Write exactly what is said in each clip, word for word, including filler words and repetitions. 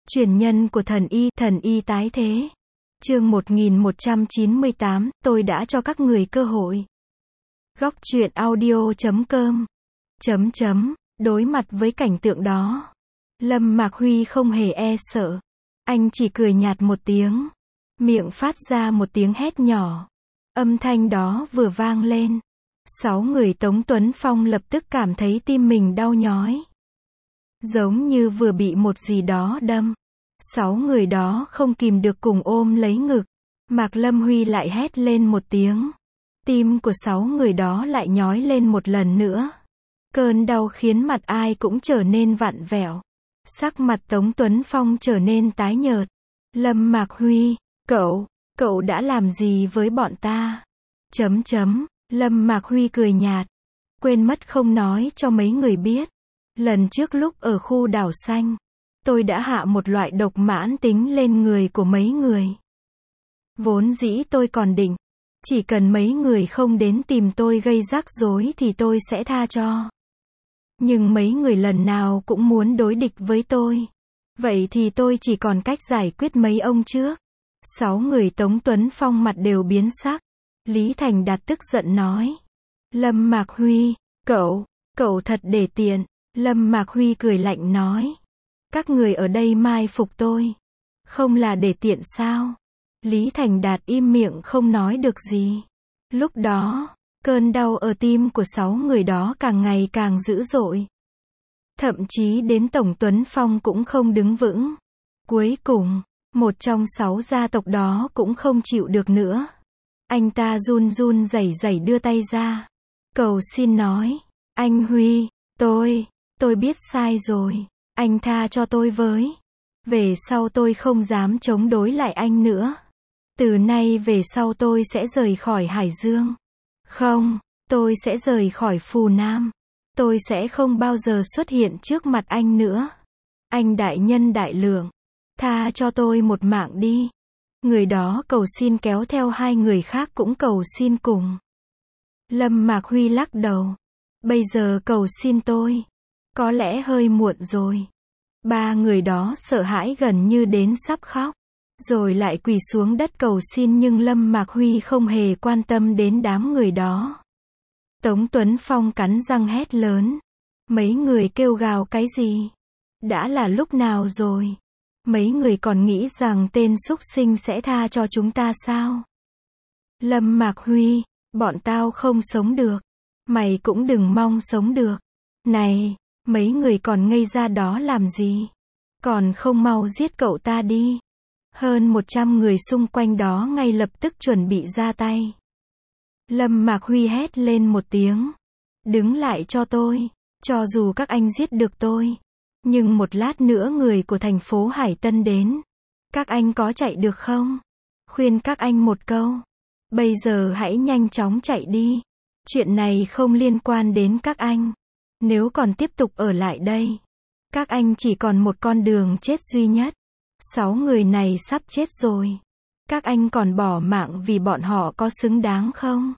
Truyền nhân của thần y, thần y tái thế. Chương một nghìn một trăm chín mươi tám, tôi đã cho các người cơ hội. Góc truyện audio chấm com chấm chấm Đối mặt với cảnh tượng đó, Lâm Mạc Huy không hề e sợ. Anh chỉ cười nhạt một tiếng, miệng phát ra một tiếng hét nhỏ. Âm thanh đó vừa vang lên, sáu người Tống Tuấn Phong lập tức cảm thấy tim mình đau nhói, giống như vừa bị một gì đó đâm. Sáu người đó không kìm được cùng ôm lấy ngực. Mạc Lâm Huy lại hét lên một tiếng. Tim của sáu người đó lại nhói lên một lần nữa. Cơn đau khiến mặt ai cũng trở nên vặn vẹo. Sắc mặt Tống Tuấn Phong trở nên tái nhợt. Lâm Mạc Huy, cậu, cậu đã làm gì với bọn ta? Chấm chấm, Lâm Mạc Huy cười nhạt. Quên mất không nói cho mấy người biết. Lần trước lúc ở khu đảo xanh, tôi đã hạ một loại độc mãn tính lên người của mấy người. Vốn dĩ tôi còn định, chỉ cần mấy người không đến tìm tôi gây rắc rối thì tôi sẽ tha cho. Nhưng mấy người lần nào cũng muốn đối địch với tôi. Vậy thì tôi chỉ còn cách giải quyết mấy ông trước. Sáu người Tống Tuấn Phong mặt đều biến sắc. Lý Thành Đạt tức giận nói. Lâm Mạc Huy, cậu, cậu thật để tiện. Lâm Mạc Huy cười lạnh nói. Các người ở đây mai phục tôi, không là để tiện sao? Lý Thành Đạt im miệng không nói được gì. Lúc đó, cơn đau ở tim của sáu người đó càng ngày càng dữ dội. Thậm chí đến Tổng Tuấn Phong cũng không đứng vững. Cuối cùng, một trong sáu gia tộc đó cũng không chịu được nữa. Anh ta run run rẩy rẩy đưa tay ra, cầu xin nói. Anh Huy, tôi, tôi biết sai rồi. Anh tha cho tôi với. Về sau tôi không dám chống đối lại anh nữa. Từ nay về sau tôi sẽ rời khỏi Hải Dương. Không, tôi sẽ rời khỏi Phù Nam. Tôi sẽ không bao giờ xuất hiện trước mặt anh nữa. Anh đại nhân đại lượng, tha cho tôi một mạng đi. Người đó cầu xin kéo theo hai người khác cũng cầu xin cùng. Lâm Mạc Huy lắc đầu. Bây giờ cầu xin tôi, có lẽ hơi muộn rồi. Ba người đó sợ hãi gần như đến sắp khóc, rồi lại quỳ xuống đất cầu xin, nhưng Lâm Mạc Huy không hề quan tâm đến đám người đó. Tống Tuấn Phong cắn răng hét lớn. Mấy người kêu gào cái gì? Đã là lúc nào rồi? Mấy người còn nghĩ rằng tên súc sinh sẽ tha cho chúng ta sao? Lâm Mạc Huy, bọn tao không sống được. Mày cũng đừng mong sống được. Này, mấy người còn ngây ra đó làm gì? Còn không mau giết cậu ta đi. Hơn một trăm người xung quanh đó ngay lập tức chuẩn bị ra tay. Lâm Mạc Huy hét lên một tiếng. Đứng lại cho tôi. Cho dù các anh giết được tôi, nhưng một lát nữa người của thành phố Hải Tân đến. Các anh có chạy được không? Khuyên các anh một câu. Bây giờ hãy nhanh chóng chạy đi. Chuyện này không liên quan đến các anh. Nếu còn tiếp tục ở lại đây, các anh chỉ còn một con đường chết duy nhất. Sáu người này sắp chết rồi. Các anh còn bỏ mạng vì bọn họ có xứng đáng không?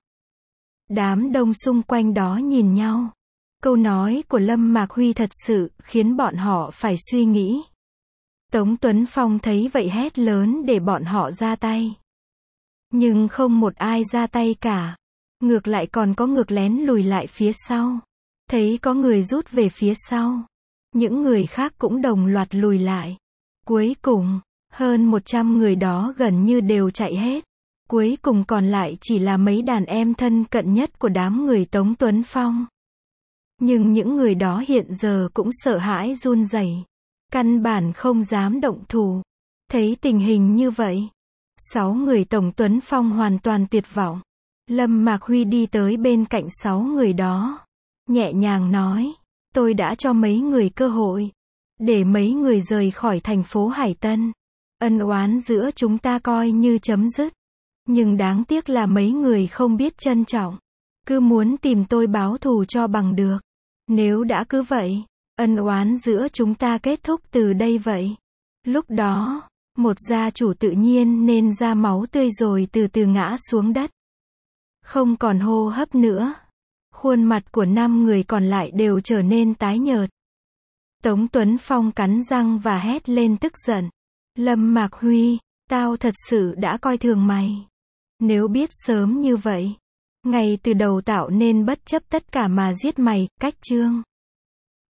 Đám đông xung quanh đó nhìn nhau. Câu nói của Lâm Mạc Huy thật sự khiến bọn họ phải suy nghĩ. Tống Tuấn Phong thấy vậy hét lớn để bọn họ ra tay. Nhưng không một ai ra tay cả. Ngược lại còn có ngược lén lùi lại phía sau. Thấy có người rút về phía sau, những người khác cũng đồng loạt lùi lại. Cuối cùng, hơn một trăm người đó gần như đều chạy hết. Cuối cùng còn lại chỉ là mấy đàn em thân cận nhất của đám người Tống Tuấn Phong. Nhưng những người đó hiện giờ cũng sợ hãi run rẩy, căn bản không dám động thủ. Thấy tình hình như vậy, sáu người Tống Tuấn Phong hoàn toàn tuyệt vọng. Lâm Mạc Huy đi tới bên cạnh sáu người đó, nhẹ nhàng nói. Tôi đã cho mấy người cơ hội, để mấy người rời khỏi thành phố Hải Tân. Ân oán giữa chúng ta coi như chấm dứt. Nhưng đáng tiếc là mấy người không biết trân trọng. Cứ muốn tìm tôi báo thù cho bằng được. Nếu đã cứ vậy, ân oán giữa chúng ta kết thúc từ đây vậy. Lúc đó, một gia chủ tự nhiên nên ra máu tươi rồi từ từ ngã xuống đất. Không còn hô hấp nữa. Khuôn mặt của năm người còn lại đều trở nên tái nhợt. Tống Tuấn Phong cắn răng và hét lên tức giận. Lâm Mạc Huy, tao thật sự đã coi thường mày. Nếu biết sớm như vậy, ngay từ đầu tạo nên bất chấp tất cả mà giết mày, cách chương.